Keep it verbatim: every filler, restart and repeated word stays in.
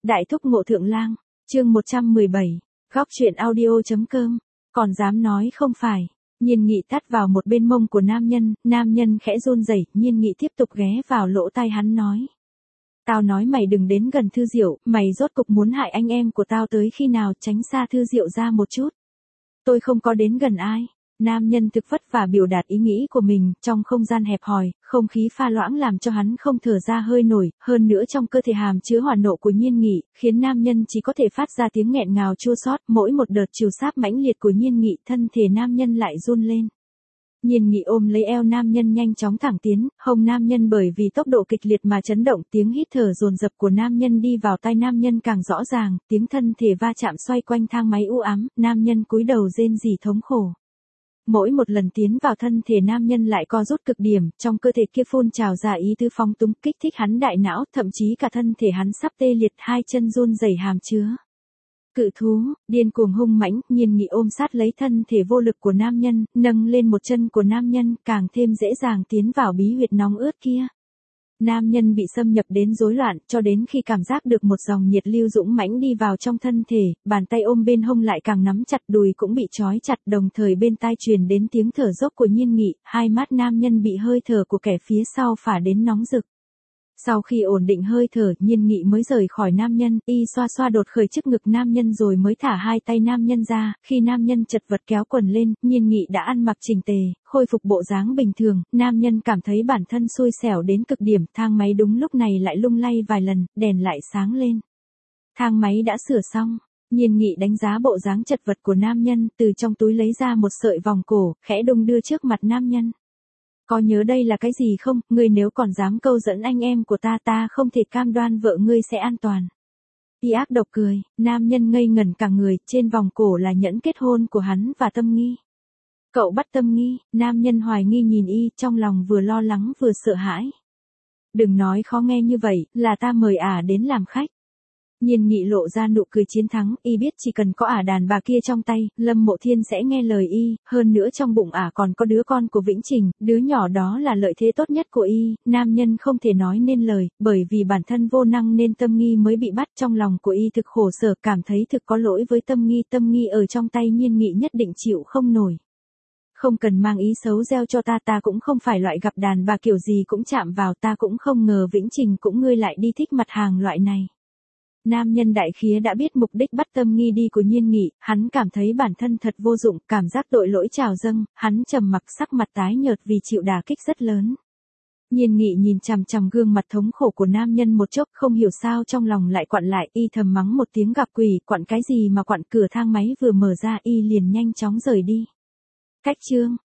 Đại thúc Ngộ Thượng Lang, chương một trăm mười bảy, góc truyện audio.com, còn dám nói không phải. Nhiên Nghị tát vào một bên mông của nam nhân, nam nhân khẽ run rẩy, Nhiên Nghị tiếp tục ghé vào lỗ tai hắn nói. Tao nói mày đừng đến gần Thư Diệu, mày rốt cục muốn hại anh em của tao tới khi nào, tránh xa Thư Diệu ra một chút. Tôi không có đến gần ai. Nam nhân thực vất vả biểu đạt ý nghĩ của mình, trong không gian hẹp hòi, không khí pha loãng làm cho hắn không thở ra hơi nổi, hơn nữa trong cơ thể hàm chứa hỏa nộ của Nhiên Nghị, khiến nam nhân chỉ có thể phát ra tiếng nghẹn ngào chua xót, mỗi một đợt chiều sáp mãnh liệt của Nhiên Nghị, thân thể nam nhân lại run lên. Nhiên Nghị ôm lấy eo nam nhân nhanh chóng thẳng tiến, hông nam nhân bởi vì tốc độ kịch liệt mà chấn động, tiếng hít thở dồn dập của nam nhân đi vào tai nam nhân càng rõ ràng, tiếng thân thể va chạm xoay quanh thang máy u ám, nam nhân cúi đầu rên rỉ thống khổ. Mỗi một lần tiến vào thân thể nam nhân lại co rút cực điểm, trong cơ thể kia phun trào ra ý tứ phóng túng, kích thích hắn đại não, thậm chí cả thân thể hắn sắp tê liệt, hai chân run rẩy hàm chứa. Cự thú, điên cuồng hung mãnh, Nhiên Nghị ôm sát lấy thân thể vô lực của nam nhân, nâng lên một chân của nam nhân, càng thêm dễ dàng tiến vào bí huyệt nóng ướt kia. Nam nhân bị xâm nhập đến rối loạn, cho đến khi cảm giác được một dòng nhiệt lưu dũng mãnh đi vào trong thân thể, bàn tay ôm bên hông lại càng nắm chặt, đùi cũng bị trói chặt, đồng thời bên tai truyền đến tiếng thở dốc của Nhiên Nghị, hai mắt nam nhân bị hơi thở của kẻ phía sau phả đến nóng rực. Sau khi ổn định hơi thở, Nhiên Nghị mới rời khỏi nam nhân, y xoa xoa đột khởi trước ngực nam nhân rồi mới thả hai tay nam nhân ra, khi nam nhân chật vật kéo quần lên, Nhiên Nghị đã ăn mặc chỉnh tề, khôi phục bộ dáng bình thường, nam nhân cảm thấy bản thân xui xẻo đến cực điểm, thang máy đúng lúc này lại lung lay vài lần, đèn lại sáng lên. Thang máy đã sửa xong. Nhiên Nghị đánh giá bộ dáng chật vật của nam nhân, từ trong túi lấy ra một sợi vòng cổ, khẽ đung đưa trước mặt nam nhân. Có nhớ đây là cái gì không, ngươi nếu còn dám câu dẫn anh em của ta, ta không thể cam đoan vợ ngươi sẽ an toàn. Y ác độc cười, nam nhân ngây ngẩn cả người, trên vòng cổ là nhẫn kết hôn của hắn và Tâm Nghi. Cậu bắt Tâm Nghi, nam nhân hoài nghi nhìn y, trong lòng vừa lo lắng vừa sợ hãi. Đừng nói khó nghe như vậy, là ta mời ả đến làm khách. Nhiên Nghị lộ ra nụ cười chiến thắng, y biết chỉ cần có ả đàn bà kia trong tay, Lâm Mộ Thiên sẽ nghe lời y, hơn nữa trong bụng ả còn có đứa con của Vĩnh Trình, đứa nhỏ đó là lợi thế tốt nhất của y, nam nhân không thể nói nên lời, bởi vì bản thân vô năng nên Tâm Nghi mới bị bắt, trong lòng của y thực khổ sở, cảm thấy thực có lỗi với Tâm Nghi, Tâm Nghi ở trong tay Nhiên Nghị nhất định chịu không nổi. Không cần mang ý xấu gieo cho ta, ta cũng không phải loại gặp đàn bà kiểu gì cũng chạm vào, ta cũng không ngờ Vĩnh Trình cũng ngươi lại đi thích mặt hàng loại này. Nam nhân đại khía đã biết mục đích bắt Tâm Nghi đi của Nhiên Nghị, hắn cảm thấy bản thân thật vô dụng, cảm giác tội lỗi trào dâng, hắn trầm mặc, sắc mặt tái nhợt vì chịu đả kích rất lớn. Nhiên Nghị nhìn chằm chằm gương mặt thống khổ của nam nhân một chốc, không hiểu sao trong lòng lại quặn lại, y thầm mắng một tiếng gặp quỷ, quặn cái gì mà quặn, cửa thang máy vừa mở ra y liền nhanh chóng rời đi. Cách chương,